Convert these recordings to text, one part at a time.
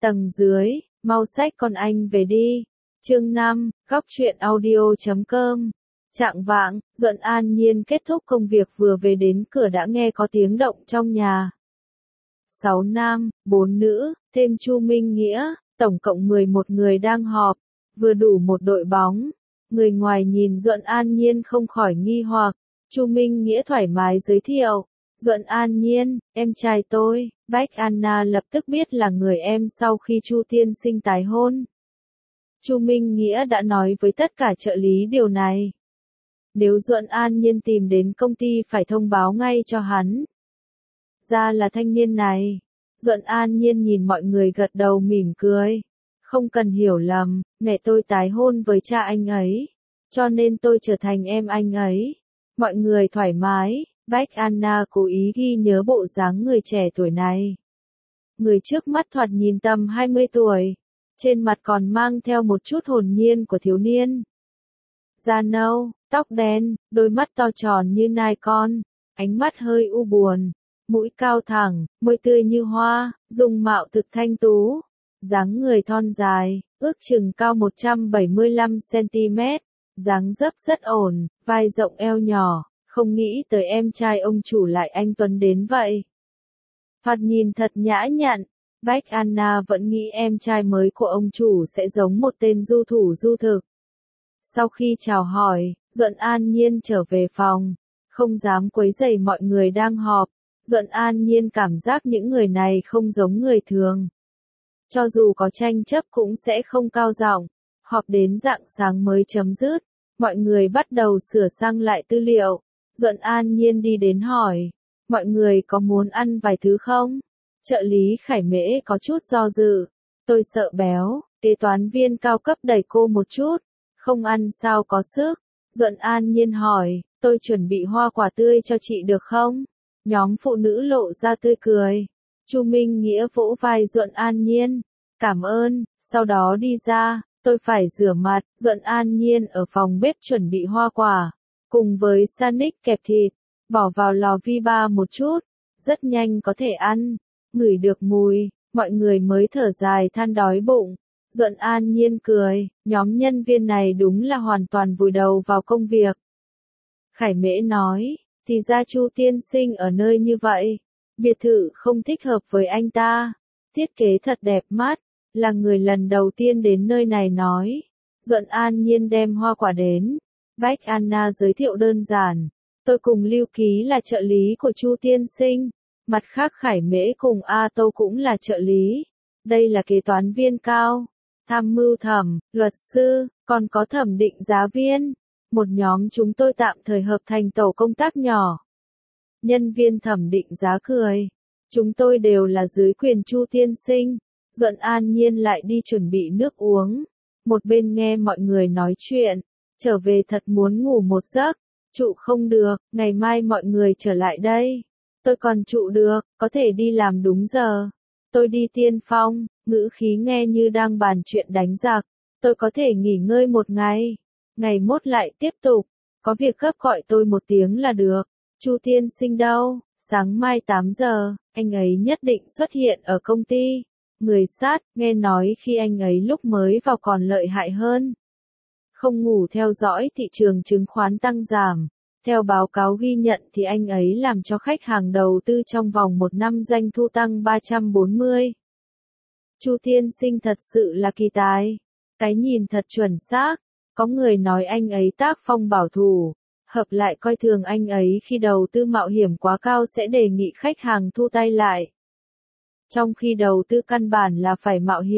Tầng dưới, mau xách con anh về đi. Chương 5, góc truyện audio.com. Chạng vạng, Duận an nhiên kết thúc công việc vừa về đến cửa đã nghe có tiếng động trong nhà. 6 nam, 4 nữ, thêm Chu Minh Nghĩa, tổng cộng 11 người đang họp, vừa đủ một đội bóng. Người ngoài nhìn Duận an nhiên không khỏi nghi hoặc. Chu Minh Nghĩa thoải mái giới thiệu. Duận an nhiên, em trai tôi. Bách Anna lập tức biết là người em sau khi Chu tiên sinh tái hôn. Chu Minh Nghĩa đã nói với tất cả trợ lý điều này. Nếu Duận an nhiên tìm đến công ty phải thông báo ngay cho hắn. Ra là thanh niên này. Duận an nhiên nhìn mọi người gật đầu mỉm cười. Không cần hiểu lầm, mẹ tôi tái hôn với cha anh ấy. Cho nên tôi trở thành em anh ấy. Mọi người thoải mái. Bách Anna cố ý ghi nhớ bộ dáng người trẻ tuổi này. Người trước mắt thoạt nhìn tầm 20 tuổi. Trên mặt còn mang theo một chút hồn nhiên của thiếu niên. Da nâu, tóc đen, đôi mắt to tròn như nai con. Ánh mắt hơi u buồn. Mũi cao thẳng, môi tươi như hoa, dung mạo thực thanh tú. Dáng người thon dài, ước chừng cao 175cm. Dáng dấp rất ổn, vai rộng eo nhỏ. Không nghĩ tới em trai ông chủ lại anh Tuấn đến vậy. Thoạt nhìn thật nhã nhặn. Bách Anna vẫn nghĩ em trai mới của ông chủ sẽ giống một tên du thủ du thực. Sau khi chào hỏi, Duận an nhiên trở về phòng. Không dám quấy rầy mọi người đang họp. Duận an nhiên cảm giác những người này không giống người thường. Cho dù có tranh chấp cũng sẽ không cao giọng. Họp đến rạng sáng mới chấm dứt. Mọi người bắt đầu sửa sang lại tư liệu. Duận an nhiên đi đến hỏi. Mọi người có muốn ăn vài thứ không? Trợ lý Khải Mễ có chút do dự. Tôi sợ béo. Kế toán viên cao cấp đẩy cô một chút. Không ăn sao có sức. Duận an nhiên hỏi. Tôi chuẩn bị hoa quả tươi cho chị được không? Nhóm phụ nữ lộ ra tươi cười. Chu Minh Nghĩa vỗ vai Duận an nhiên. Cảm ơn. Sau đó đi ra. Tôi phải rửa mặt. Duận an nhiên ở phòng bếp chuẩn bị hoa quả. Cùng với Sanic kẹp thịt. Bỏ vào lò vi ba một chút. Rất nhanh có thể ăn. Ngửi được mùi. Mọi người mới thở dài than đói bụng. Duận an nhiên cười. Nhóm nhân viên này đúng là hoàn toàn vùi đầu vào công việc. Khải Mễ nói. Thì ra Chu tiên sinh ở nơi như vậy. Biệt thự không thích hợp với anh ta. Thiết kế thật đẹp mắt. Là người lần đầu tiên đến nơi này nói. Duận an nhiên đem hoa quả đến. Bách Anna giới thiệu đơn giản. Tôi cùng Lưu Ký là trợ lý của Chu tiên sinh. Mặt khác Khải Mễ cùng A Tâu cũng là trợ lý. Đây là kế toán viên cao. Tham mưu thẩm, luật sư, còn có thẩm định giá viên. Một nhóm chúng tôi tạm thời hợp thành tổ công tác nhỏ. Nhân viên thẩm định giá cười. Chúng tôi đều là dưới quyền Chu tiên sinh. Duận an nhiên lại đi chuẩn bị nước uống. Một bên nghe mọi người nói chuyện. Trở về thật muốn ngủ một giấc. Trụ không được, ngày mai mọi người trở lại đây. Tôi còn trụ được, có thể đi làm đúng giờ. Tôi đi tiên phong, ngữ khí nghe như đang bàn chuyện đánh giặc. Tôi có thể nghỉ ngơi một ngày. Ngày mốt lại tiếp tục. Có việc gấp gọi tôi một tiếng là được. Chu tiên sinh đâu? Sáng mai 8 giờ, anh ấy nhất định xuất hiện ở công ty. Người sát, nghe nói khi anh ấy lúc mới vào còn lợi hại hơn. Không ngủ theo dõi thị trường chứng khoán tăng giảm. Theo báo cáo ghi nhận thì anh ấy làm cho khách hàng đầu tư trong vòng một năm doanh thu tăng 340. Chu tiên sinh thật sự là kỳ tài. Cái nhìn thật chuẩn xác. Có người nói anh ấy tác phong bảo thủ. Hợp lại coi thường anh ấy khi đầu tư mạo hiểm quá cao sẽ đề nghị khách hàng thu tay lại. Trong khi đầu tư căn bản là phải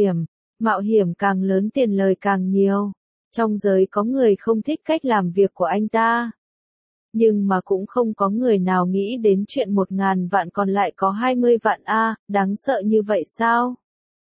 mạo hiểm càng lớn tiền lời càng nhiều. Trong giới có người không thích cách làm việc của anh ta. Nhưng mà cũng không có người nào nghĩ đến chuyện 1.000 vạn còn lại có 20 vạn a, đáng sợ như vậy sao?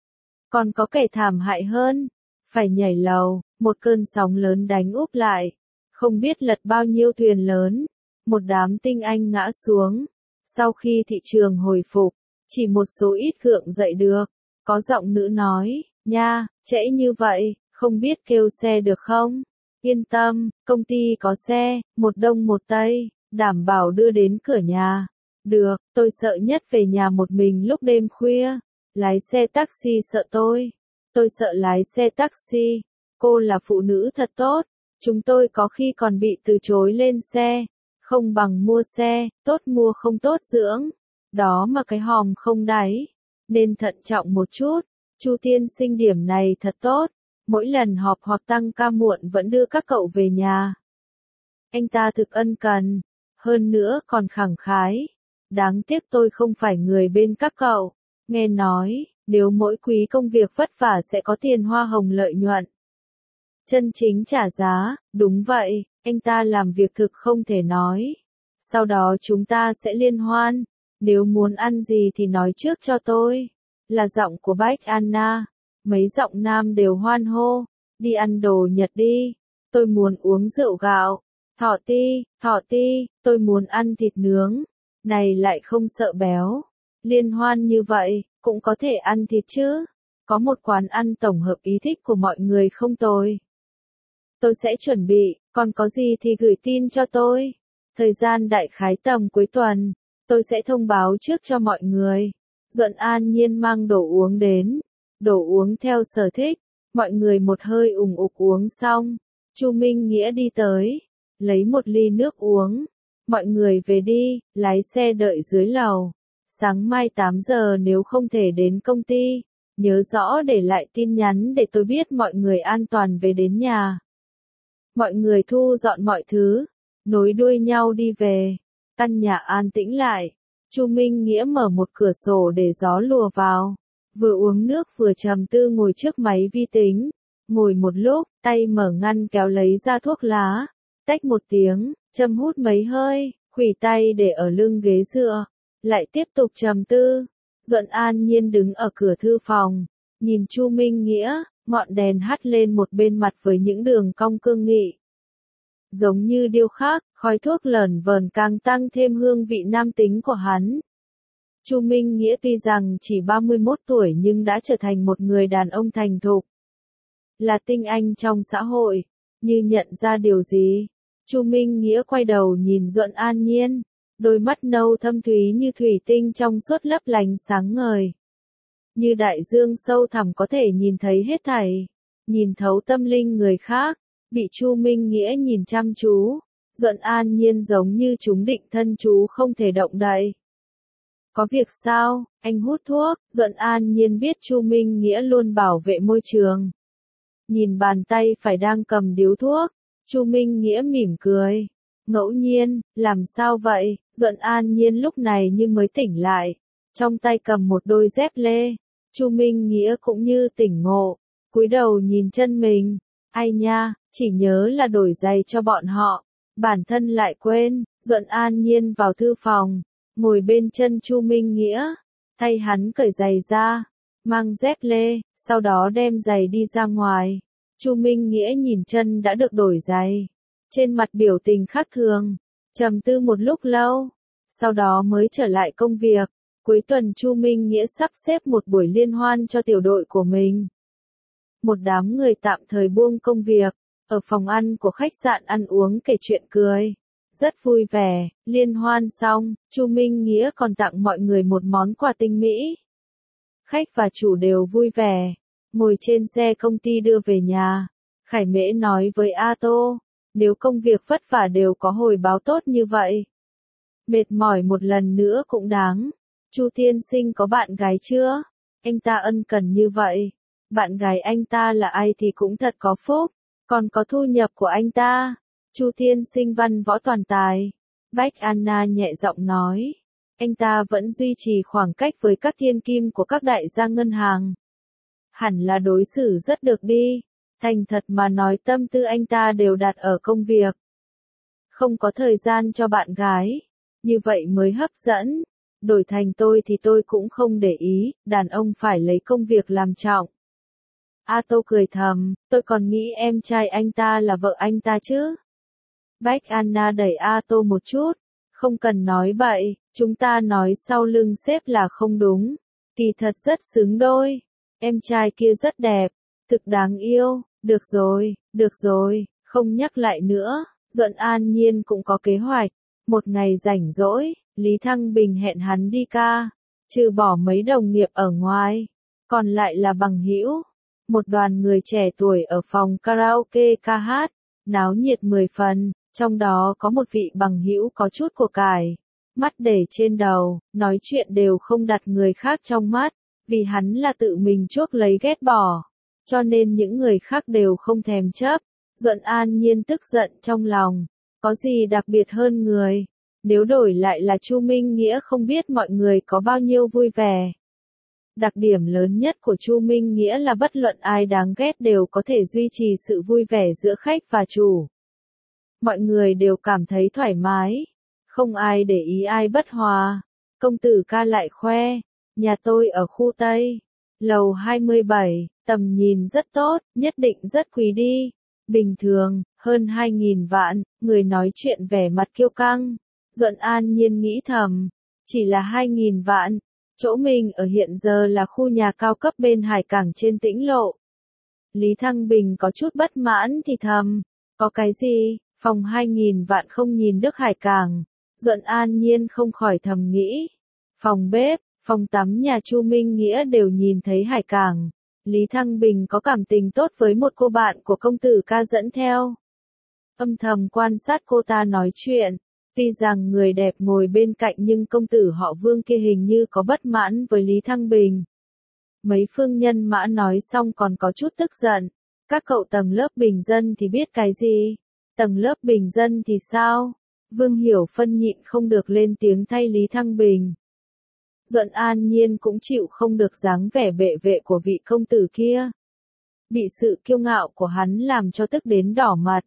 Còn có kẻ thảm hại hơn. Phải nhảy lầu, một cơn sóng lớn đánh úp lại. Không biết lật bao nhiêu thuyền lớn. Một đám tinh anh ngã xuống. Sau khi thị trường hồi phục, chỉ một số ít gượng dậy được. Có giọng nữ nói, nha, trễ như vậy, không biết kêu xe được không? Yên tâm, công ty có xe, một đông một tây, đảm bảo đưa đến cửa nhà. Được, tôi sợ nhất về nhà một mình lúc đêm khuya. Lái xe taxi sợ tôi sợ lái xe taxi, cô là phụ nữ thật tốt, chúng tôi có khi còn bị từ chối lên xe, không bằng mua xe, tốt mua không tốt dưỡng, đó mà cái hòm không đáy, nên thận trọng một chút, Chu tiên sinh điểm này thật tốt, mỗi lần họp hoặc tăng ca muộn vẫn đưa các cậu về nhà. Anh ta thực ân cần, hơn nữa còn khẳng khái, đáng tiếc tôi không phải người bên các cậu, nghe nói, nếu mỗi quý công việc vất vả sẽ có tiền hoa hồng lợi nhuận. Chân chính trả giá, đúng vậy, anh ta làm việc thực không thể nói. Sau đó chúng ta sẽ liên hoan, nếu muốn ăn gì thì nói trước cho tôi. Là giọng của Bách Anna, mấy giọng nam đều hoan hô, đi ăn đồ Nhật đi, tôi muốn uống rượu gạo, thọ ti, tôi muốn ăn thịt nướng, này lại không sợ béo. Liên hoan như vậy, cũng có thể ăn thịt chứ, có một quán ăn tổng hợp ý thích của mọi người không tồi. Tôi sẽ chuẩn bị, còn có gì thì gửi tin cho tôi. Thời gian đại khái tầm cuối tuần, tôi sẽ thông báo trước cho mọi người. Duận An Nhiên mang đồ uống đến, đồ uống theo sở thích, mọi người một hơi ủng ục uống xong. Chu Minh Nghĩa đi tới, lấy một ly nước uống. Mọi người về đi, lái xe đợi dưới lầu. Sáng mai 8 giờ nếu không thể đến công ty, nhớ rõ để lại tin nhắn để tôi biết mọi người an toàn về đến nhà. Mọi người thu dọn mọi thứ, nối đuôi nhau đi về. Căn nhà an tĩnh lại. Chu Minh Nghĩa mở một cửa sổ để gió lùa vào. Vừa uống nước vừa trầm tư ngồi trước máy vi tính. Ngồi một lúc, tay mở ngăn kéo lấy ra thuốc lá. Tách một tiếng, châm hút mấy hơi, khuỷu tay để ở lưng ghế dựa. Lại tiếp tục trầm tư. Duận An Nhiên đứng ở cửa thư phòng, nhìn Chu Minh Nghĩa, ngọn đèn hắt lên một bên mặt với những đường cong cương nghị. Giống như điêu khắc, khói thuốc lởn vởn càng tăng thêm hương vị nam tính của hắn. Chu Minh Nghĩa tuy rằng chỉ 31 tuổi nhưng đã trở thành một người đàn ông thành thục. Là tinh anh trong xã hội, như nhận ra điều gì. Chu Minh Nghĩa quay đầu nhìn Duận An Nhiên, đôi mắt nâu thâm thúy như thủy tinh trong suốt lấp lánh sáng ngời. Như đại dương sâu thẳm có thể nhìn thấy hết thảy, nhìn thấu tâm linh người khác, bị Chu Minh Nghĩa nhìn chăm chú, Duận An Nhiên giống như chúng định thân chú không thể động đậy. Có việc sao, anh hút thuốc, Duận An Nhiên biết Chu Minh Nghĩa luôn bảo vệ môi trường. Nhìn bàn tay phải đang cầm điếu thuốc, Chu Minh Nghĩa mỉm cười. Ngẫu nhiên, làm sao vậy, Duận An Nhiên lúc này như mới tỉnh lại, trong tay cầm một đôi dép lê. Chu Minh Nghĩa cũng như tỉnh ngộ, cúi đầu nhìn chân mình, ai nha, chỉ nhớ là đổi giày cho bọn họ, bản thân lại quên. Duận An Nhiên vào thư phòng, ngồi bên chân Chu Minh Nghĩa, thay hắn cởi giày ra, mang dép lê, sau đó đem giày đi ra ngoài. Chu Minh Nghĩa nhìn chân đã được đổi giày, trên mặt biểu tình khác thường, trầm tư một lúc lâu, sau đó mới trở lại công việc. Cuối tuần Chu Minh Nghĩa sắp xếp một buổi liên hoan cho tiểu đội của mình. Một đám người tạm thời buông công việc, ở phòng ăn của khách sạn ăn uống kể chuyện cười. Rất vui vẻ, liên hoan xong, Chu Minh Nghĩa còn tặng mọi người một món quà tinh mỹ. Khách và chủ đều vui vẻ, ngồi trên xe công ty đưa về nhà. Khải Mễ nói với A Tô, nếu công việc vất vả đều có hồi báo tốt như vậy, mệt mỏi một lần nữa cũng đáng. Chu tiên sinh có bạn gái chưa? Anh ta ân cần như vậy. Bạn gái anh ta là ai thì cũng thật có phúc, còn có thu nhập của anh ta. Chu tiên sinh văn võ toàn tài. Bách Anna nhẹ giọng nói. Anh ta vẫn duy trì khoảng cách với các thiên kim của các đại gia ngân hàng. Hẳn là đối xử rất được đi. Thành thật mà nói tâm tư anh ta đều đặt ở công việc. Không có thời gian cho bạn gái. Như vậy mới hấp dẫn. Đổi thành tôi thì tôi cũng không để ý, đàn ông phải lấy công việc làm trọng. A Tô cười thầm, tôi còn nghĩ em trai anh ta là vợ anh ta chứ. Bách Anna đẩy A Tô một chút, không cần nói bậy, chúng ta nói sau lưng sếp là không đúng. Kỳ thật rất xứng đôi, em trai kia rất đẹp, thực đáng yêu, được rồi, không nhắc lại nữa. Duận An Nhiên cũng có kế hoạch, một ngày rảnh rỗi. Lý Thăng Bình hẹn hắn đi ca. Trừ bỏ mấy đồng nghiệp ở ngoài, còn lại là bằng hữu. Một đoàn người trẻ tuổi ở phòng karaoke ca hát, náo nhiệt 10 phần, trong đó có một vị bằng hữu có chút của cải, mắt để trên đầu, nói chuyện đều không đặt người khác trong mắt, vì hắn là tự mình chuốc lấy ghét bỏ, cho nên những người khác đều không thèm chấp. Duẫn An Nhiên tức giận trong lòng, có gì đặc biệt hơn người, nếu đổi lại là Chu Minh Nghĩa không biết mọi người có bao nhiêu vui vẻ. Đặc điểm lớn nhất của Chu Minh Nghĩa là bất luận ai đáng ghét đều có thể duy trì sự vui vẻ giữa khách và chủ. Mọi người đều cảm thấy thoải mái, không ai để ý ai bất hòa. Công tử ca lại khoe, nhà tôi ở khu Tây, lầu 27, tầm nhìn rất tốt, nhất định rất quý đi. Bình thường, hơn 2.000 vạn, người nói chuyện vẻ mặt kiêu căng. Duẫn An Nhiên nghĩ thầm, chỉ là 2.000 vạn. Chỗ mình ở hiện giờ là khu nhà cao cấp bên hải cảng trên Tĩnh Lộ. Lý Thăng Bình có chút bất mãn thì thầm, có cái gì, phòng 2.000 vạn không nhìn được hải cảng. Duẫn An Nhiên không khỏi thầm nghĩ, phòng bếp, phòng tắm nhà Chu Minh Nghĩa đều nhìn thấy hải cảng. Lý Thăng Bình có cảm tình tốt với một cô bạn của công tử ca dẫn theo. Âm thầm quan sát cô ta nói chuyện. Tuy rằng người đẹp ngồi bên cạnh nhưng công tử họ Vương kia hình như có bất mãn với Lý Thăng Bình. Mấy phương nhân mã nói xong còn có chút tức giận. Các cậu tầng lớp bình dân thì biết cái gì? Tầng lớp bình dân thì sao? Vương Hiểu Phân nhịn không được lên tiếng thay Lý Thăng Bình. Duẫn An Nhiên cũng chịu không được dáng vẻ bệ vệ của vị công tử kia. Bị sự kiêu ngạo của hắn làm cho tức đến đỏ mặt.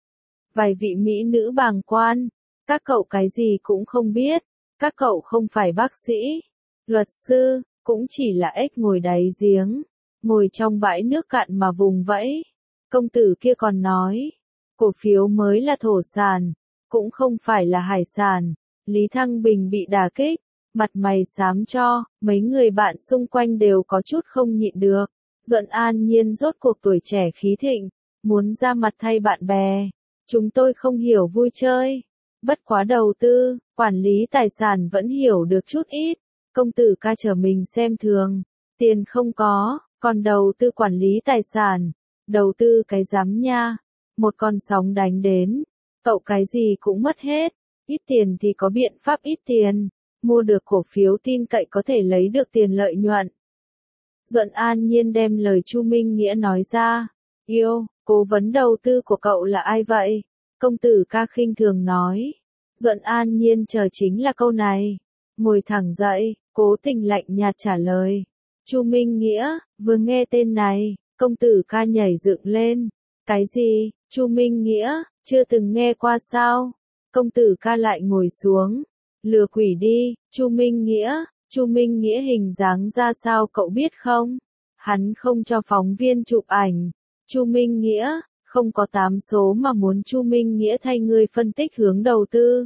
Vài vị mỹ nữ bàng quan. Các cậu cái gì cũng không biết, các cậu không phải bác sĩ, luật sư, cũng chỉ là ếch ngồi đáy giếng, ngồi trong bãi nước cạn mà vùng vẫy. Công tử kia còn nói, cổ phiếu mới là thổ sản, cũng không phải là hải sản. Lý Thăng Bình bị đả kích, mặt mày xám cho, mấy người bạn xung quanh đều có chút không nhịn được. Duẫn An Nhiên rốt cuộc tuổi trẻ khí thịnh, muốn ra mặt thay bạn bè. Chúng tôi không hiểu vui chơi. Bất quá đầu tư, quản lý tài sản vẫn hiểu được chút ít. Công tử ca trở mình xem thường. Tiền không có, còn đầu tư quản lý tài sản. Đầu tư cái dám nha. Một con sóng đánh đến. Cậu cái gì cũng mất hết. Ít tiền thì có biện pháp ít tiền. Mua được cổ phiếu tin cậy có thể lấy được tiền lợi nhuận. Duẫn An Nhiên đem lời Chu Minh Nghĩa nói ra. Yêu, cố vấn đầu tư của cậu là ai vậy? Công tử ca khinh thường nói. Duẫn An Nhiên chờ chính là câu này. Ngồi thẳng dậy, cố tình lạnh nhạt trả lời. Chu Minh Nghĩa, vừa nghe tên này, công tử ca nhảy dựng lên. Cái gì, Chu Minh Nghĩa, chưa từng nghe qua sao? Công tử ca lại ngồi xuống. Lừa quỷ đi, Chu Minh Nghĩa hình dáng ra sao cậu biết không? Hắn không cho phóng viên chụp ảnh. Chu Minh Nghĩa, không có 8 số mà muốn Chu Minh Nghĩa thay ngươi phân tích hướng đầu tư.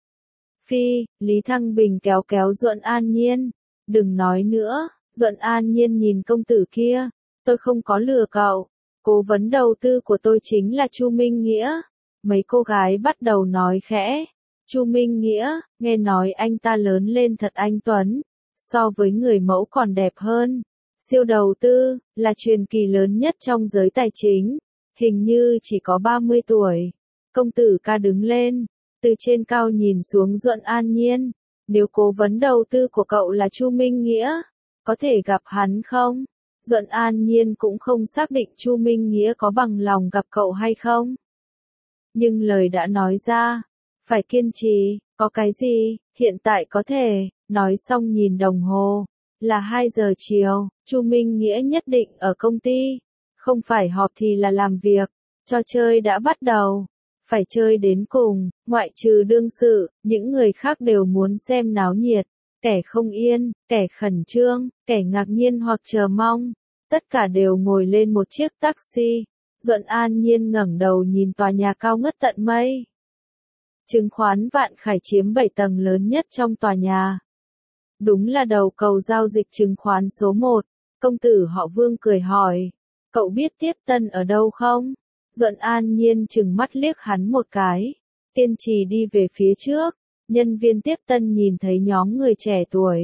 Phi, Lý Thăng Bình kéo kéo Duẫn An Nhiên. Đừng nói nữa, Duẫn An Nhiên nhìn công tử kia. Tôi không có lừa cậu. Cố vấn đầu tư của tôi chính là Chu Minh Nghĩa. Mấy cô gái bắt đầu nói khẽ. Chu Minh Nghĩa, nghe nói anh ta lớn lên thật anh tuấn. So với người mẫu còn đẹp hơn. Siêu đầu tư, là truyền kỳ lớn nhất trong giới tài chính. Hình như chỉ có 30 tuổi. Công tử ca đứng lên, từ trên cao nhìn xuống Duẫn An Nhiên. Nếu cố vấn đầu tư của cậu là Chu Minh Nghĩa, có thể gặp hắn không? Duẫn An Nhiên cũng không xác định Chu Minh Nghĩa có bằng lòng gặp cậu hay không. Nhưng lời đã nói ra, phải kiên trì, có cái gì, hiện tại có thể, nói xong nhìn đồng hồ, là 2 giờ chiều, Chu Minh Nghĩa nhất định ở công ty. Không phải họp thì là làm việc, trò chơi đã bắt đầu, phải chơi đến cùng, ngoại trừ đương sự, những người khác đều muốn xem náo nhiệt, kẻ không yên, kẻ khẩn trương, kẻ ngạc nhiên hoặc chờ mong, tất cả đều ngồi lên một chiếc taxi. Duẫn An Nhiên ngẩng đầu nhìn tòa nhà cao ngất tận mây. Chứng khoán Vạn Khải chiếm 7 tầng lớn nhất trong tòa nhà. Đúng là đầu cầu giao dịch chứng khoán số 1, công tử họ Vương cười hỏi. Cậu biết Tiếp Tân ở đâu không? Duẫn An Nhiên chừng mắt liếc hắn một cái. Kiên trì đi về phía trước. Nhân viên Tiếp Tân nhìn thấy nhóm người trẻ tuổi.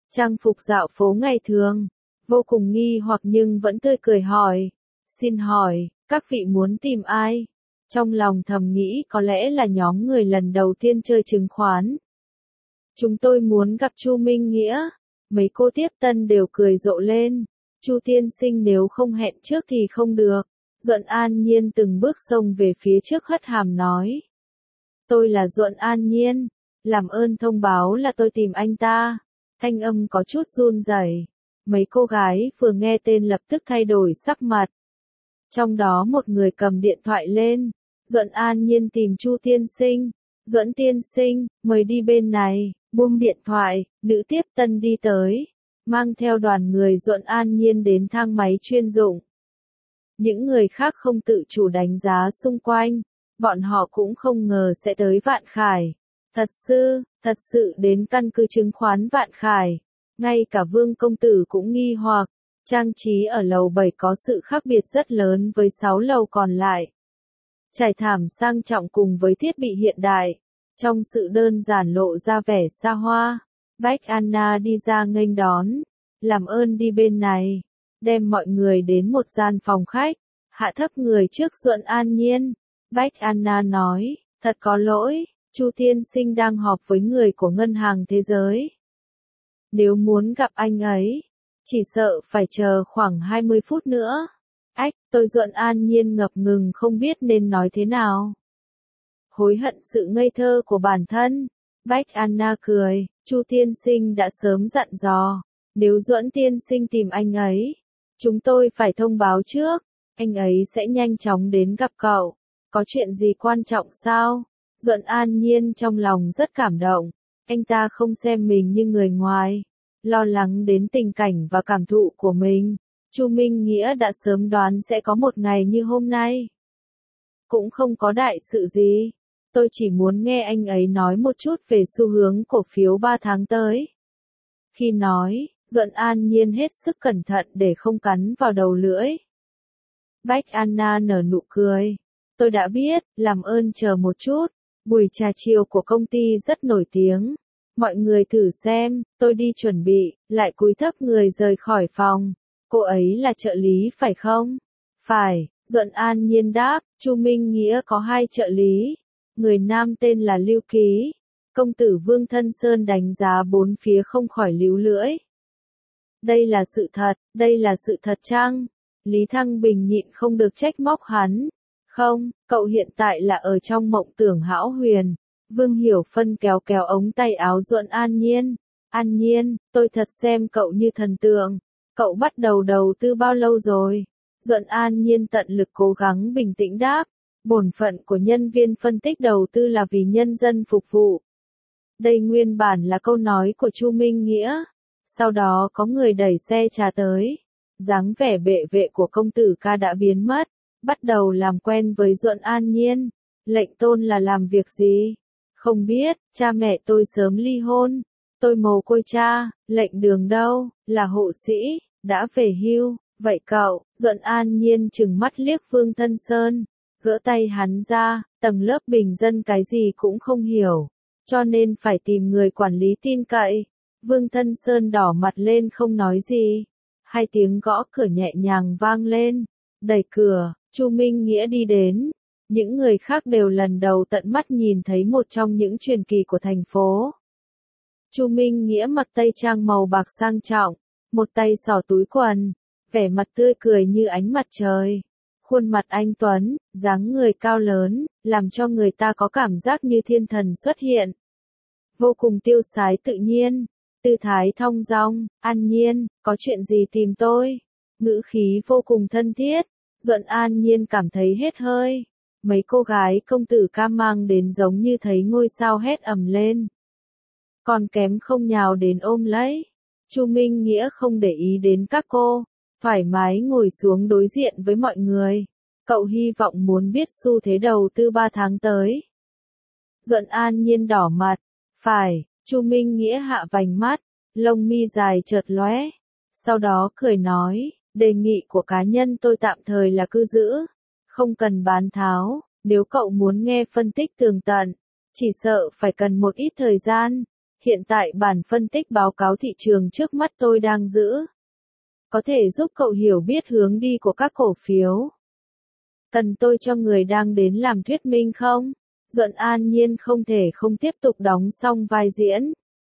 trang phục dạo phố ngày thường, vô cùng nghi hoặc nhưng vẫn tươi cười hỏi. Xin hỏi, các vị muốn tìm ai? Trong lòng thầm nghĩ có lẽ là nhóm người lần đầu tiên chơi chứng khoán. Chúng tôi muốn gặp Chu Minh Nghĩa. Mấy cô tiếp tân đều cười rộ lên. Chu tiên sinh nếu không hẹn trước thì không được. Duẫn An Nhiên từng bước xông về phía trước hất hàm nói. Tôi là Duẫn An Nhiên. Làm ơn thông báo là tôi tìm anh ta. Thanh âm có chút run rẩy. Mấy cô gái vừa nghe tên lập tức thay đổi sắc mặt. Trong đó một người cầm điện thoại lên. Duẫn An Nhiên tìm Chu tiên sinh. Duẫn tiên sinh, mời đi bên này. Buông điện thoại, nữ tiếp tân đi tới. Mang theo đoàn người Duẫn An Nhiên đến thang máy chuyên dụng. Những người khác không tự chủ đánh giá xung quanh. Bọn họ cũng không ngờ sẽ tới Vạn Khải. Thật sự đến căn cứ chứng khoán Vạn Khải. Ngay cả Vương công tử cũng nghi hoặc. Trang trí ở lầu 7 có sự khác biệt rất lớn với 6 lầu còn lại. Trải thảm sang trọng cùng với thiết bị hiện đại. Trong sự đơn giản lộ ra vẻ xa hoa. Bách Anna đi ra nghênh đón. Làm ơn đi bên này. Đem mọi người đến một gian phòng khách. Hạ thấp người trước Duẫn An Nhiên. Bách Anna nói, thật có lỗi, Chu tiên sinh đang họp với người của Ngân hàng Thế giới. Nếu muốn gặp anh ấy, chỉ sợ phải chờ khoảng 20 phút nữa. Tôi Duẫn An Nhiên ngập ngừng không biết nên nói thế nào. Hối hận sự ngây thơ của bản thân. Bách Anna cười, Chu tiên sinh đã sớm dặn dò. Nếu Duẫn tiên sinh tìm anh ấy, chúng tôi phải thông báo trước. Anh ấy sẽ nhanh chóng đến gặp cậu. Có chuyện gì quan trọng sao? Duẫn An Nhiên trong lòng rất cảm động. Anh ta không xem mình như người ngoài. Lo lắng đến tình cảnh và cảm thụ của mình. Chu Minh Nghĩa đã sớm đoán sẽ có một ngày như hôm nay. Cũng không có đại sự gì. Tôi chỉ muốn nghe anh ấy nói một chút về xu hướng cổ phiếu 3 tháng tới. Khi nói, Duẫn An Nhiên hết sức cẩn thận để không cắn vào đầu lưỡi. Bách Anna nở nụ cười. Tôi đã biết, làm ơn chờ một chút. Buổi trà chiều của công ty rất nổi tiếng. Mọi người thử xem, tôi đi chuẩn bị, lại cúi thấp người rời khỏi phòng. Cô ấy là trợ lý phải không? Phải, Duẫn An Nhiên đáp, Chu Minh Nghĩa có 2 trợ lý. Người nam tên là Lưu Ký. Công tử Vương Thân Sơn đánh giá bốn phía không khỏi líu lưỡi. Đây là sự thật chăng? Lý Thăng Bình nhịn không được trách móc hắn. Không, cậu hiện tại là ở trong mộng tưởng hão huyền. Vương Hiểu Phân kéo kéo ống tay áo Duẫn An Nhiên. An Nhiên, tôi thật xem cậu như thần tượng. Cậu bắt đầu đầu tư bao lâu rồi? Duẫn An Nhiên tận lực cố gắng bình tĩnh đáp. Bổn phận của nhân viên phân tích đầu tư là vì nhân dân phục vụ. Đây nguyên bản là câu nói của Chu Minh Nghĩa. Sau đó có người đẩy xe trà tới. Dáng vẻ bệ vệ của công tử ca đã biến mất. Bắt đầu làm quen với Duẫn An Nhiên. Lệnh tôn là làm việc gì? Không biết, cha mẹ tôi sớm ly hôn. Tôi mồ côi cha, lệnh đường đâu, là hộ sĩ, đã về hưu. Vậy cậu, Duẫn An Nhiên trừng mắt liếc Vương Thân Sơn. Gỡ tay hắn ra, tầng lớp bình dân cái gì cũng không hiểu. Cho nên phải tìm người quản lý tin cậy. Vương Thân Sơn đỏ mặt lên không nói gì. 2 tiếng gõ cửa nhẹ nhàng vang lên. Đẩy cửa, Chu Minh Nghĩa đi đến. Những người khác đều lần đầu tận mắt nhìn thấy một trong những truyền kỳ của thành phố. Chu Minh Nghĩa mặc tây trang màu bạc sang trọng, một tay xỏ túi quần, vẻ mặt tươi cười như ánh mặt trời. Khuôn mặt anh tuấn, dáng người cao lớn, làm cho người ta có cảm giác như thiên thần xuất hiện. Vô cùng tiêu sái tự nhiên, tư thái thong dong. An Nhiên, có chuyện gì tìm tôi? Ngữ khí vô cùng thân thiết. Duẫn An Nhiên cảm thấy hết hơi. Mấy cô gái công tử ca mang đến giống như thấy ngôi sao hét ầm lên. Còn kém không nhào đến ôm lấy. Chu Minh Nghĩa không để ý đến các cô, thoải mái ngồi xuống đối diện với mọi người. Cậu hy vọng muốn biết xu thế đầu tư 3 tháng tới. Duẫn An Nhiên đỏ mặt. Phải, Chu Minh Nghĩa hạ vành mắt, lông mi dài chợt lóe. Sau đó cười nói, đề nghị của cá nhân tôi tạm thời là cứ giữ. Không cần bán tháo, nếu cậu muốn nghe phân tích tường tận, chỉ sợ phải cần một ít thời gian. Hiện tại bản phân tích báo cáo thị trường trước mắt tôi đang giữ. Có thể giúp cậu hiểu biết hướng đi của các cổ phiếu. Cần tôi cho người đang đến làm thuyết minh không? Duẫn An Nhiên không thể không tiếp tục đóng xong vai diễn.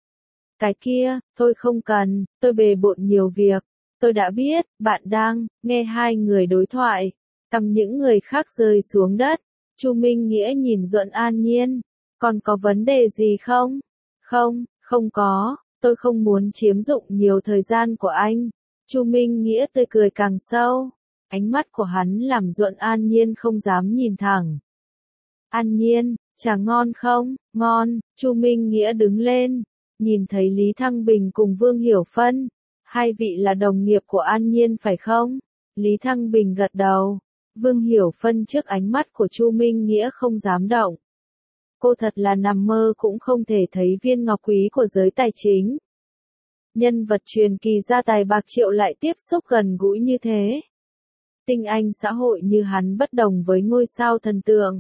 Cái kia, tôi không cần, tôi bề bộn nhiều việc. Tôi đã biết, bạn đang nghe hai người đối thoại. Cầm những người khác rơi xuống đất. Chu Minh Nghĩa nhìn Duẫn An Nhiên. Còn có vấn đề gì không? Không, không có, tôi không muốn chiếm dụng nhiều thời gian của anh. Chu Minh Nghĩa tươi cười càng sâu. Ánh mắt của hắn làm Duẫn An Nhiên không dám nhìn thẳng. An Nhiên, trà ngon không? Ngon. Chu Minh Nghĩa đứng lên. Nhìn thấy Lý Thăng Bình cùng Vương Hiểu Phân. Hai vị là đồng nghiệp của An Nhiên phải không? Lý Thăng Bình gật đầu. Vương Hiểu Phân trước ánh mắt của Chu Minh Nghĩa không dám động. Cô thật là nằm mơ cũng không thể thấy viên ngọc quý của giới tài chính. Nhân vật truyền kỳ gia tài bạc triệu lại tiếp xúc gần gũi như thế. Tinh anh xã hội như hắn bất đồng với ngôi sao thần tượng.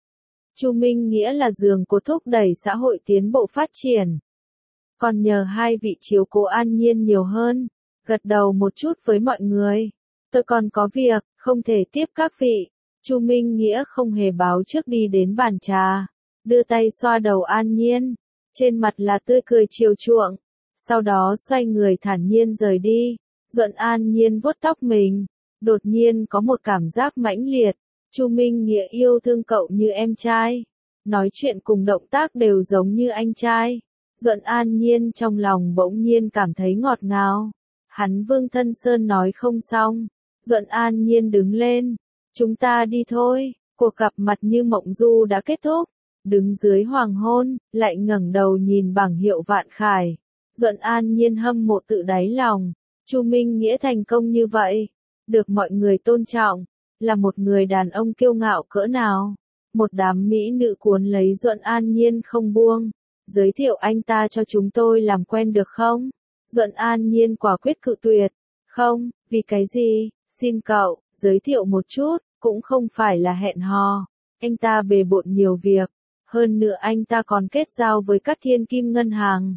Chu Minh Nghĩa là giường cột thúc đẩy xã hội tiến bộ phát triển. Còn nhờ hai vị chiếu cố An Nhiên nhiều hơn. Gật đầu một chút với mọi người. Tôi còn có việc, không thể tiếp các vị. Chu Minh Nghĩa không hề báo trước đi đến bàn trà. Đưa tay xoa đầu An Nhiên. Trên mặt là tươi cười chiều chuộng. Sau đó xoay người thản nhiên rời đi. Duẫn An Nhiên vuốt tóc mình. Đột nhiên có một cảm giác mãnh liệt. Chu Minh Nghĩa yêu thương cậu như em trai. Nói chuyện cùng động tác đều giống như anh trai. Duẫn An Nhiên trong lòng bỗng nhiên cảm thấy ngọt ngào. Hắn Vương Thân Sơn nói không xong. Duẫn An Nhiên đứng lên. Chúng ta đi thôi. Cuộc gặp mặt như mộng du đã kết thúc. Đứng dưới hoàng hôn, lại ngẩng đầu nhìn bảng hiệu Vạn Khải. Duẫn An Nhiên hâm mộ tự đáy lòng. Chu Minh Nghĩa thành công như vậy. Được mọi người tôn trọng. Là một người đàn ông kiêu ngạo cỡ nào. Một đám mỹ nữ cuốn lấy Duẫn An Nhiên không buông. Giới thiệu anh ta cho chúng tôi làm quen được không? Duẫn An Nhiên quả quyết cự tuyệt. Không, vì cái gì? Xin cậu, giới thiệu một chút, cũng không phải là hẹn hò. Anh ta bề bộn nhiều việc. Hơn nữa anh ta còn kết giao với các thiên kim ngân hàng.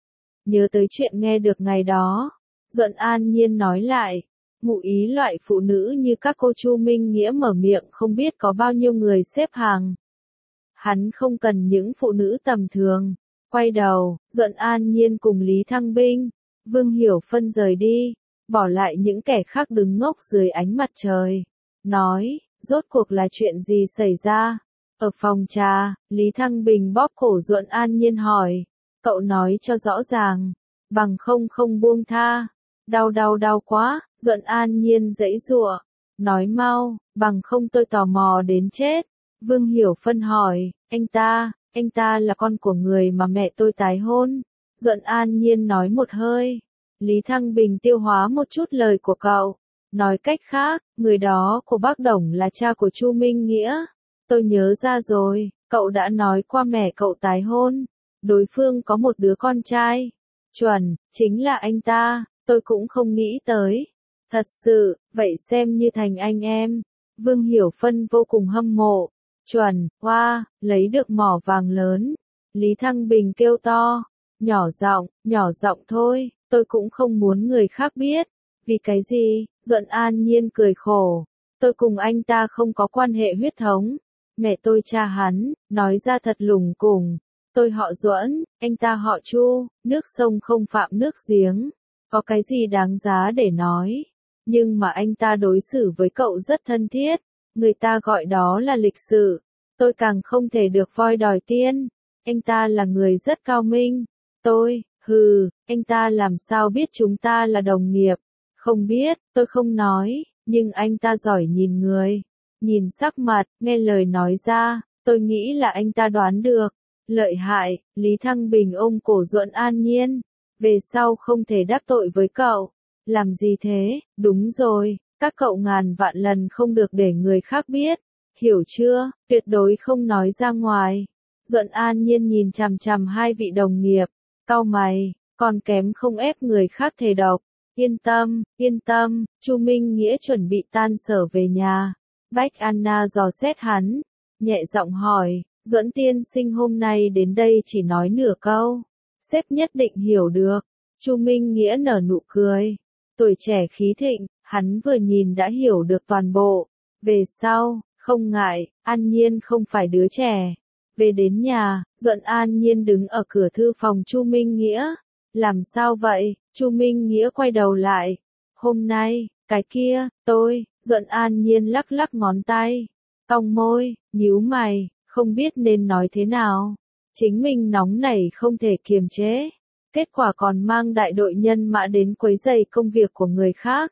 Nhớ tới chuyện nghe được ngày đó. Duẫn An Nhiên nói lại. Ngụ ý loại phụ nữ như các cô. Chu Minh Nghĩa mở miệng không biết có bao nhiêu người xếp hàng. Hắn không cần những phụ nữ tầm thường. Quay đầu, Duẫn An Nhiên cùng Lý Thăng Bình, Vương Hiểu Phân rời đi, bỏ lại những kẻ khác đứng ngốc dưới ánh mặt trời. Nói, rốt cuộc là chuyện gì xảy ra? Ở phòng trà, Lý Thăng Bình bóp cổ Duẫn An Nhiên hỏi. Cậu nói cho rõ ràng, bằng không không buông tha. Đau quá, Duẫn An Nhiên giãy giụa. Nói mau, bằng không tôi tò mò đến chết. Vương Hiểu Phân hỏi, anh ta là con của người mà mẹ tôi tái hôn. Duẫn An Nhiên nói một hơi. Lý Thăng Bình tiêu hóa một chút lời của cậu. Nói cách khác, người đó của bác Đồng là cha của Chu Minh Nghĩa. Tôi nhớ ra rồi, cậu đã nói qua mẹ cậu tái hôn. Đối phương có một đứa con trai. Chuẩn, chính là anh ta, tôi cũng không nghĩ tới. Thật sự, vậy xem như thành anh em. Vương Hiểu Phân vô cùng hâm mộ. Chuẩn, hoa, lấy được mỏ vàng lớn. Lý Thăng Bình kêu to. Nhỏ giọng thôi, tôi cũng không muốn người khác biết. Vì cái gì? Duẫn An Nhiên cười khổ. Tôi cùng anh ta không có quan hệ huyết thống. Mẹ tôi cha hắn, nói ra thật lủng củng. Tôi họ Duẫn, anh ta họ Chu, nước sông không phạm nước giếng. Có cái gì đáng giá để nói. Nhưng mà anh ta đối xử với cậu rất thân thiết. Người ta gọi đó là lịch sự. Tôi càng không thể được voi đòi tiên. Anh ta là người rất cao minh. Anh ta làm sao biết chúng ta là đồng nghiệp? Không biết, tôi không nói, nhưng anh ta giỏi nhìn người. Nhìn sắc mặt, nghe lời nói ra, tôi nghĩ là anh ta đoán được. Lợi hại, Lý Thăng Bình ôm cổ Duẫn An Nhiên. Về sau không thể đắc tội với cậu. Làm gì thế? Đúng rồi, các cậu ngàn vạn lần không được để người khác biết. Hiểu chưa? Tuyệt đối không nói ra ngoài. Duẫn An Nhiên nhìn chằm chằm hai vị đồng nghiệp. Cau mày, còn kém không ép người khác thề độc. Yên tâm, Chu Minh Nghĩa chuẩn bị tan sở về nhà. Bách Anna dò xét hắn. Nhẹ giọng hỏi, Duẫn tiên sinh hôm nay đến đây chỉ nói nửa câu. sếp nhất định hiểu được. Chu Minh Nghĩa nở nụ cười. Tuổi trẻ khí thịnh, hắn vừa nhìn đã hiểu được toàn bộ. Về sau, không ngại, An Nhiên không phải đứa trẻ. Về đến nhà, Duẫn An Nhiên đứng ở cửa thư phòng Chu Minh Nghĩa. Làm sao vậy? Chu Minh Nghĩa quay đầu lại. Hôm nay, cái kia, Duẫn An Nhiên lắc lắc ngón tay. Cong môi, nhíu mày, không biết nên nói thế nào. Chính mình nóng nảy không thể kiềm chế. Kết quả còn mang đại đội nhân mã đến quấy rầy công việc của người khác.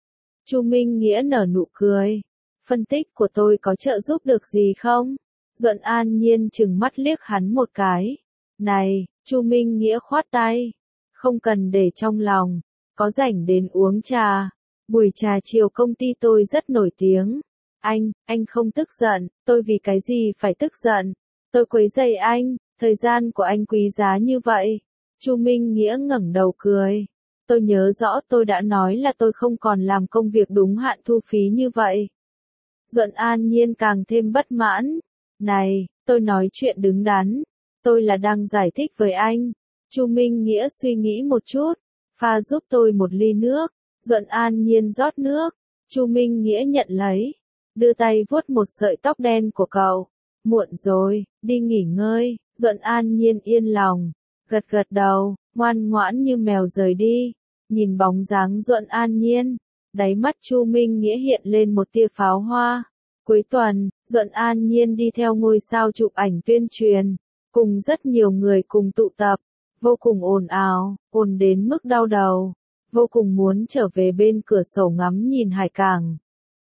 Chu Minh Nghĩa nở nụ cười. Phân tích của tôi có trợ giúp được gì không? Duẫn An Nhiên chừng mắt liếc hắn một cái. Này, Chu Minh Nghĩa khoát tay. Không cần để trong lòng. Có rảnh đến uống trà. Buổi trà chiều công ty tôi rất nổi tiếng. Anh không tức giận, tôi vì cái gì phải tức giận? Tôi quấy rầy anh, thời gian của anh quý giá như vậy. Chu Minh Nghĩa ngẩng đầu cười. Tôi nhớ rõ tôi đã nói là tôi không còn làm công việc đúng hạn thu phí như vậy. Duẫn An Nhiên càng thêm bất mãn. Này, tôi nói chuyện đứng đắn. Tôi là đang giải thích với anh. Chu Minh Nghĩa suy nghĩ một chút. Pha giúp tôi một ly nước. Duẫn An Nhiên rót nước. Chu Minh Nghĩa nhận lấy. Đưa tay vuốt một sợi tóc đen của cậu. Muộn rồi, đi nghỉ ngơi. Duẫn An Nhiên yên lòng. Gật gật đầu, ngoan ngoãn như mèo rời đi. Nhìn bóng dáng Duẫn An Nhiên. Đáy mắt Chu Minh Nghĩa hiện lên một tia pháo hoa. Cuối tuần, Duẫn An Nhiên đi theo ngôi sao chụp ảnh tuyên truyền. Cùng rất nhiều người cùng tụ tập. Vô cùng ồn ào, ồn đến mức đau đầu. Vô cùng muốn trở về bên cửa sổ ngắm nhìn hải cảng.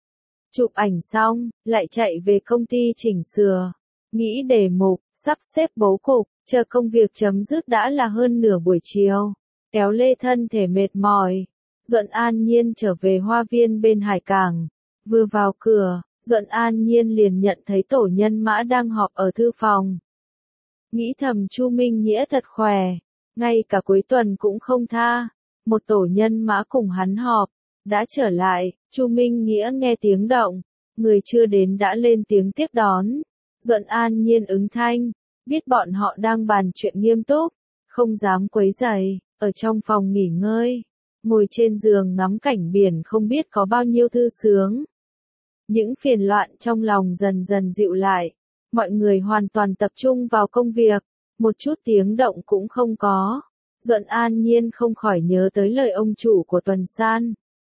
Chụp ảnh xong, lại chạy về công ty chỉnh sửa. Nghĩ đề mục, sắp xếp bố cục, chờ công việc chấm dứt đã là hơn nửa buổi chiều. Kéo lê thân thể mệt mỏi. Duẫn An Nhiên trở về hoa viên bên hải cảng. Vừa vào cửa, Duẫn An Nhiên liền nhận thấy tổ nhân mã đang họp ở thư phòng. Nghĩ thầm Chu Minh Nghĩa thật khỏe. Ngay cả cuối tuần cũng không tha. Một tổ nhân mã cùng hắn họp. Đã trở lại, Chu Minh Nghĩa nghe tiếng động. Người chưa đến đã lên tiếng tiếp đón. Duẫn An Nhiên ứng thanh. Biết bọn họ đang bàn chuyện nghiêm túc. Không dám quấy rầy. Ở trong phòng nghỉ ngơi. Ngồi trên giường ngắm cảnh biển không biết có bao nhiêu thư sướng. Những phiền loạn trong lòng dần dần dịu lại. Mọi người hoàn toàn tập trung vào công việc. Một chút tiếng động cũng không có. Duẫn An Nhiên không khỏi nhớ tới lời ông chủ của Tuần San.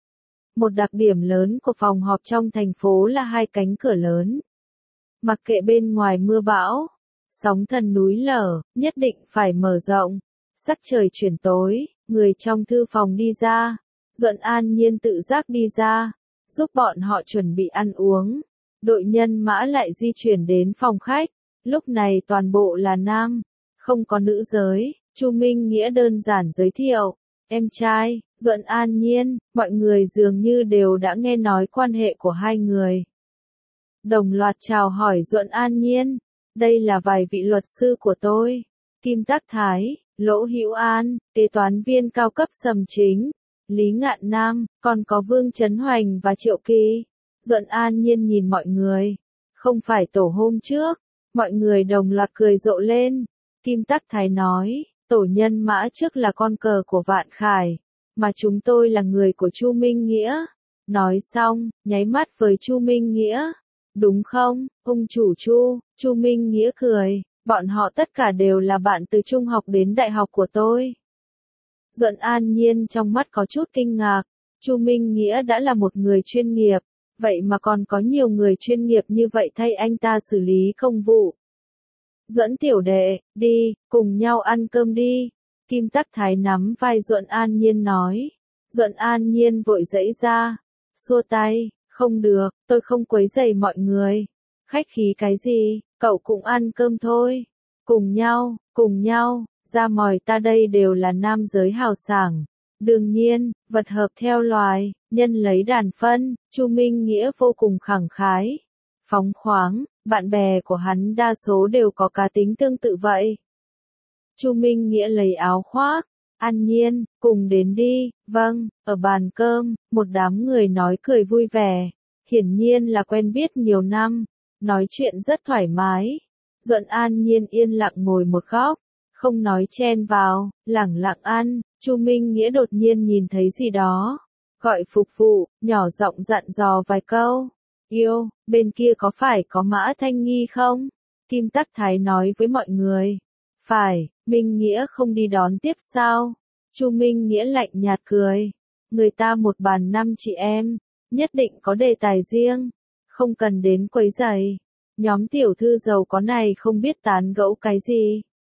Một đặc điểm lớn của phòng họp trong thành phố là hai cánh cửa lớn. Mặc kệ bên ngoài mưa bão, sóng thần núi lở, nhất định phải mở rộng. Sắc trời chuyển tối, người trong thư phòng đi ra. Duẫn An Nhiên tự giác đi ra, giúp bọn họ chuẩn bị ăn uống. Đội nhân mã lại di chuyển đến phòng khách. Lúc này toàn bộ là nam, không có nữ giới. Chu Minh Nghĩa đơn giản giới thiệu. Em trai, Duẫn An Nhiên, mọi người dường như đều đã nghe nói quan hệ của hai người. Đồng loạt chào hỏi Duẫn An Nhiên. Đây là vài vị luật sư của tôi. Kim Tắc Thái, Lỗ Hữu An, kế toán viên cao cấp Sầm Chính, Lý Ngạn Nam, còn có Vương Trấn Hoành và Triệu Kỳ. Duẫn An Nhiên nhìn mọi người. Không phải tổ hôm trước. Mọi người đồng loạt cười rộ lên. Kim Tắc Thái nói, tổ nhân mã trước là con cờ của Vạn Khải, mà chúng tôi là người của Chu Minh Nghĩa. Nói xong, nháy mắt với Chu Minh Nghĩa. Đúng không, ông chủ Chu? Chu Minh Nghĩa cười, bọn họ tất cả đều là bạn từ trung học đến đại học của tôi. Duẫn An Nhiên trong mắt có chút kinh ngạc. Chu Minh Nghĩa đã là một người chuyên nghiệp, vậy mà còn có nhiều người chuyên nghiệp như vậy thay anh ta xử lý công vụ. Duẫn tiểu đệ, đi, cùng nhau ăn cơm đi. Kim Tắc Thái nắm vai Duẫn An Nhiên nói. Duẫn An Nhiên vội giãy ra, xua tay, không được, tôi không quấy rầy mọi người. Khách khí cái gì, cậu cũng ăn cơm thôi. Cùng nhau, ra mòi ta đây đều là nam giới hào sảng. Đương nhiên, vật hợp theo loài, nhân lấy đàn phân. Chu Minh Nghĩa vô cùng khẳng khái, phóng khoáng. Bạn bè của hắn đa số đều có cá tính tương tự vậy. Chu Minh Nghĩa lấy áo khoác. An Nhiên, cùng đến đi. Vâng. Ở bàn cơm, một đám người nói cười vui vẻ. Hiển nhiên là quen biết nhiều năm. Nói chuyện rất thoải mái. Duẫn An Nhiên yên lặng ngồi một góc. không nói chen vào, lẳng lặng ăn. Chu Minh Nghĩa đột nhiên nhìn thấy gì đó, gọi phục vụ, nhỏ giọng dặn dò vài câu. Yêu, bên kia có phải có Mã Thanh Nghi không? Kim Tắc Thái nói với mọi người. Phải, Minh Nghĩa không đi đón tiếp sao? Chu Minh Nghĩa lạnh nhạt cười. Người ta một bàn 5 chị em, nhất định có đề tài riêng, không cần đến quấy rầy. Nhóm tiểu thư giàu có này không biết tán gẫu cái gì.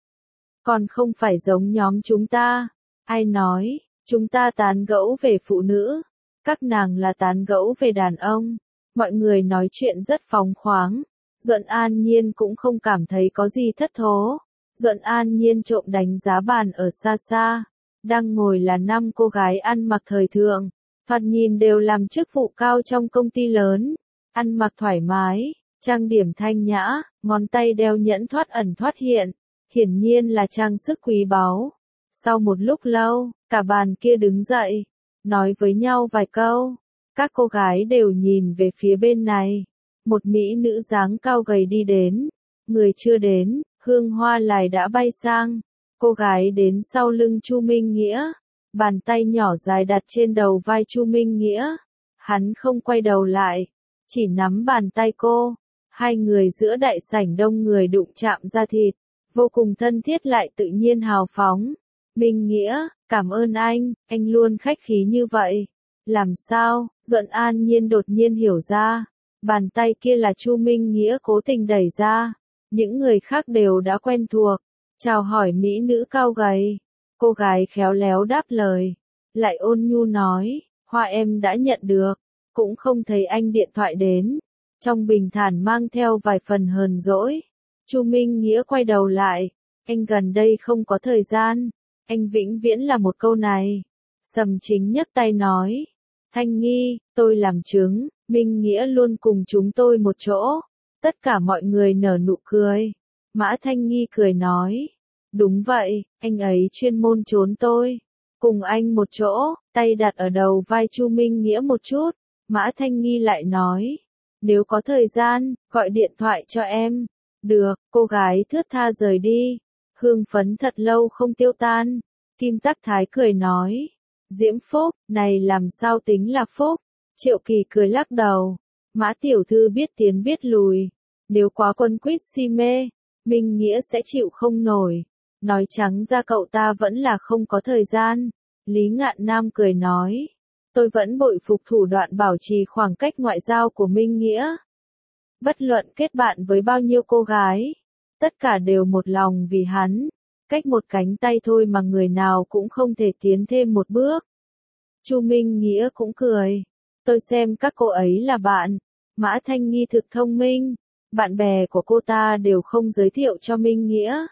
Còn không phải giống nhóm chúng ta. Ai nói, chúng ta tán gẫu về phụ nữ, các nàng là tán gẫu về đàn ông. Mọi người nói chuyện rất phóng khoáng. Duẫn An Nhiên cũng không cảm thấy có gì thất thố. Duẫn An Nhiên trộm đánh giá bàn ở xa xa. Đang ngồi là 5 cô gái ăn mặc thời thượng. Thoạt nhìn đều làm chức vụ cao trong công ty lớn. Ăn mặc thoải mái, trang điểm thanh nhã, ngón tay đeo nhẫn thoát ẩn thoát hiện. Hiển nhiên là trang sức quý báu. Sau một lúc lâu, cả bàn kia đứng dậy, nói với nhau vài câu. Các cô gái đều nhìn về phía bên này. Một mỹ nữ dáng cao gầy đi đến. Người chưa đến, hương hoa lại đã bay sang. Cô gái đến sau lưng Chu Minh Nghĩa. Bàn tay nhỏ dài đặt trên đầu vai Chu Minh Nghĩa. Hắn không quay đầu lại, chỉ nắm bàn tay cô. Hai người giữa đại sảnh đông người đụng chạm da thịt. Vô cùng thân thiết lại tự nhiên hào phóng. Minh Nghĩa, cảm ơn anh luôn khách khí như vậy. Làm sao? Duẫn An Nhiên đột nhiên hiểu ra. Bàn tay kia là Chu Minh Nghĩa cố tình đẩy ra. Những người khác đều đã quen thuộc. Chào hỏi mỹ nữ cao gầy. Cô gái khéo léo đáp lời. Lại ôn nhu nói, hoa em đã nhận được. Cũng không thấy anh điện thoại đến. Trong bình thản mang theo vài phần hờn dỗi. Chu Minh Nghĩa quay đầu lại. Anh gần đây không có thời gian. Anh vĩnh viễn là một câu này. Sầm Chính nhấc tay nói. Thanh Nghi, tôi làm chứng, Minh Nghĩa luôn cùng chúng tôi một chỗ. Tất cả mọi người nở nụ cười. Mã Thanh Nghi cười nói. Đúng vậy, anh ấy chuyên môn trốn tôi. Cùng anh một chỗ, tay đặt ở đầu vai Chu Minh Nghĩa một chút. Mã Thanh Nghi lại nói. Nếu có thời gian, gọi điện thoại cho em. Được, cô gái thướt tha rời đi. Hương phấn thật lâu không tiêu tan. Kim Tắc Thái cười nói. Diễm phúc, này làm sao tính là phúc? Triệu Kỳ cười lắc đầu. Mã tiểu thư biết tiến biết lùi. Nếu quá quân quýt si mê, Minh Nghĩa sẽ chịu không nổi. Nói trắng ra cậu ta vẫn là không có thời gian. Lý Ngạn Nam cười nói. Tôi vẫn bội phục thủ đoạn bảo trì khoảng cách ngoại giao của Minh Nghĩa. Bất luận kết bạn với bao nhiêu cô gái, tất cả đều một lòng vì hắn. Cách một cánh tay thôi mà người nào cũng không thể tiến thêm một bước. Chu Minh Nghĩa cũng cười. Tôi xem các cô ấy là bạn. Mã Thanh Nghi thực thông minh. Bạn bè của cô ta đều không giới thiệu cho Minh Nghĩa.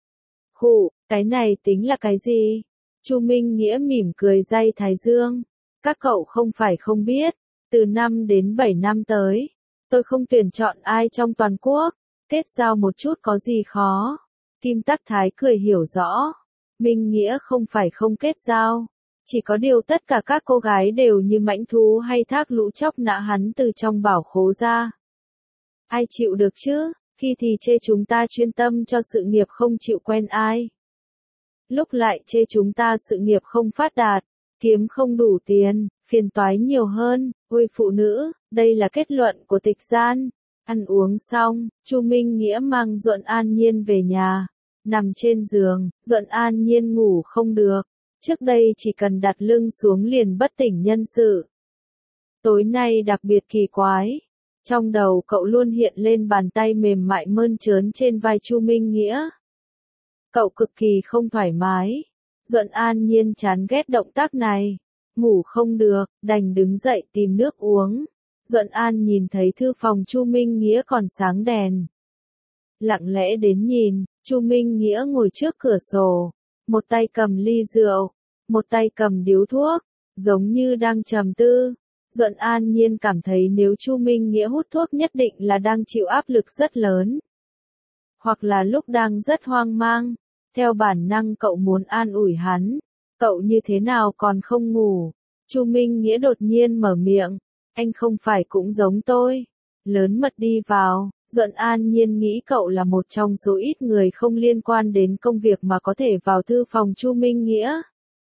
Khụ, cái này tính là cái gì? Chu Minh Nghĩa mỉm cười day thái dương. Các cậu không phải không biết. Từ 5 đến 7 năm tới, tôi không tuyển chọn ai trong toàn quốc. Kết giao một chút có gì khó. Kim Tắc Thái cười hiểu rõ. Minh Nghĩa không phải không kết giao. Chỉ có điều tất cả các cô gái đều như mãnh thú hay thác lũ chóc nã hắn từ trong bảo khố ra. Ai chịu được chứ, khi thì chê chúng ta chuyên tâm cho sự nghiệp không chịu quen ai. Lúc lại chê chúng ta sự nghiệp không phát đạt, kiếm không đủ tiền, phiền toái nhiều hơn. Ôi phụ nữ, đây là kết luận của Tịch Gian. Ăn uống xong, Chu Minh Nghĩa mang Duẫn An Nhiên về nhà. Nằm trên giường, Duẫn An Nhiên ngủ không được. Trước đây chỉ cần đặt lưng xuống liền bất tỉnh nhân sự. Tối nay đặc biệt kỳ quái. Trong đầu cậu luôn hiện lên bàn tay mềm mại mơn trớn trên vai Chu Minh Nghĩa. Cậu cực kỳ không thoải mái. Duẫn An Nhiên chán ghét động tác này. Ngủ không được, đành đứng dậy tìm nước uống. Duẫn An nhìn thấy thư phòng Chu Minh Nghĩa còn sáng đèn. Lặng lẽ đến nhìn, Chu Minh Nghĩa ngồi trước cửa sổ. Một tay cầm ly rượu, một tay cầm điếu thuốc, giống như đang trầm tư. Duẫn An Nhiên cảm thấy nếu Chu Minh Nghĩa hút thuốc nhất định là đang chịu áp lực rất lớn. Hoặc là lúc đang rất hoang mang. Theo bản năng cậu muốn an ủi hắn. Cậu như thế nào còn không ngủ? Chu Minh Nghĩa đột nhiên mở miệng. Anh không phải cũng giống tôi. Lớn mật đi vào. Duẫn An Nhiên nghĩ cậu là một trong số ít người không liên quan đến công việc mà có thể vào thư phòng Chu Minh Nghĩa.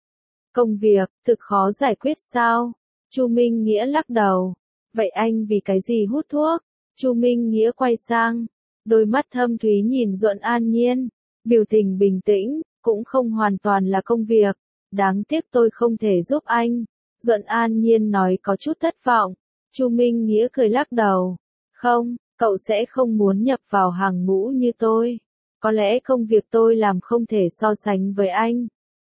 Công việc, thực khó giải quyết sao? Chu Minh Nghĩa lắc đầu. Vậy anh vì cái gì hút thuốc? Chu Minh Nghĩa quay sang. Đôi mắt thâm thúy nhìn Duẫn An Nhiên. Biểu tình bình tĩnh, cũng không hoàn toàn là công việc. Đáng tiếc tôi không thể giúp anh. Duẫn An Nhiên nói có chút thất vọng. Chu Minh Nghĩa cười lắc đầu. Không, cậu sẽ không muốn nhập vào hàng ngũ như tôi. Có lẽ công việc tôi làm không thể so sánh với anh.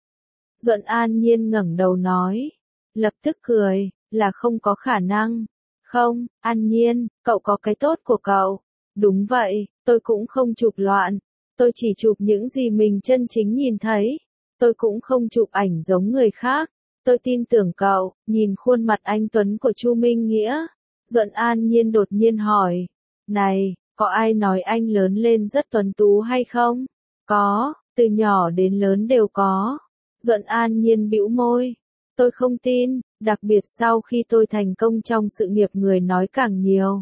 Duẫn An Nhiên ngẩng đầu nói. Lập tức cười, là không có khả năng. Không, An Nhiên, cậu có cái tốt của cậu. Đúng vậy, tôi cũng không chụp loạn. Tôi chỉ chụp những gì mình chân chính nhìn thấy. Tôi cũng không chụp ảnh giống người khác. Tôi tin tưởng cậu. Nhìn khuôn mặt anh tuấn của Chu Minh Nghĩa. Duẫn An Nhiên đột nhiên hỏi. Này, có ai nói anh lớn lên rất tuấn tú hay không? Có, từ nhỏ đến lớn đều có. Duẫn An Nhiên bĩu môi. Tôi không tin, đặc biệt sau khi tôi thành công trong sự nghiệp người nói càng nhiều.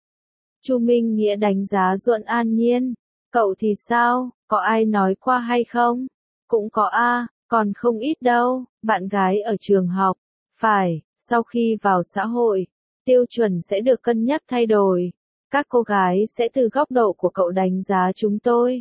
Chu Minh Nghĩa đánh giá Duẫn An Nhiên. Cậu thì sao, có ai nói qua hay không? Cũng có a, còn không ít đâu, bạn gái ở trường học. Phải, sau khi vào xã hội, tiêu chuẩn sẽ được cân nhắc thay đổi. Các cô gái sẽ từ góc độ của cậu đánh giá chúng tôi.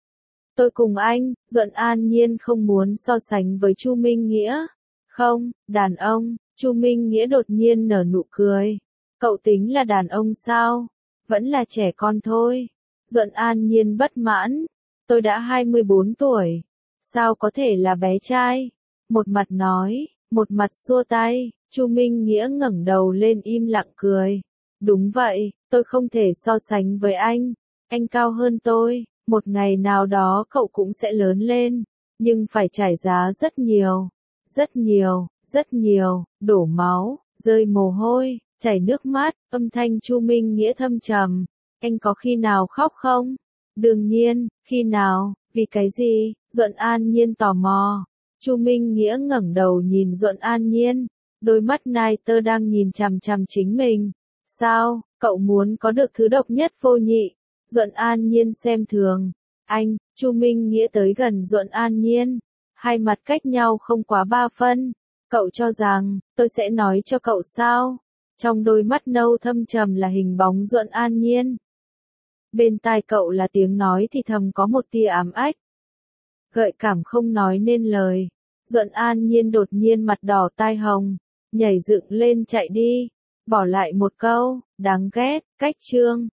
Tôi cùng anh, Duẫn An Nhiên không muốn so sánh với Chu Minh Nghĩa. Không, đàn ông, Chu Minh Nghĩa đột nhiên nở nụ cười. Cậu tính là đàn ông sao? Vẫn là trẻ con thôi. Duẫn An Nhiên bất mãn. Tôi đã 24 tuổi. Sao có thể là bé trai? Một mặt nói, một mặt xua tay. Chu Minh Nghĩa ngẩng đầu lên im lặng cười. Đúng vậy, tôi không thể so sánh với anh. Anh cao hơn tôi. Một ngày nào đó cậu cũng sẽ lớn lên. Nhưng phải trải giá rất nhiều. Rất nhiều, rất nhiều, đổ máu, rơi mồ hôi, chảy nước mắt, âm thanh Chu Minh Nghĩa thâm trầm. Anh có khi nào khóc không? Đương nhiên, khi nào, vì cái gì? Duẫn An Nhiên tò mò. Chu Minh Nghĩa ngẩng đầu nhìn Duẫn An Nhiên. Đôi mắt nai tơ đang nhìn chằm chằm chính mình. Sao, cậu muốn có được thứ độc nhất vô nhị? Duẫn An Nhiên xem thường. Anh, Chu Minh Nghĩa tới gần Duẫn An Nhiên. Hai mặt cách nhau không quá 3 phân. Cậu cho rằng, tôi sẽ nói cho cậu sao? Trong đôi mắt nâu thâm trầm là hình bóng Duẫn An Nhiên. Bên tai cậu là tiếng nói thì thầm có một tia ám ách. Gợi cảm không nói nên lời. Duẫn An Nhiên đột nhiên mặt đỏ tai hồng. Nhảy dựng lên chạy đi. Bỏ lại một câu, đáng ghét, cách chương.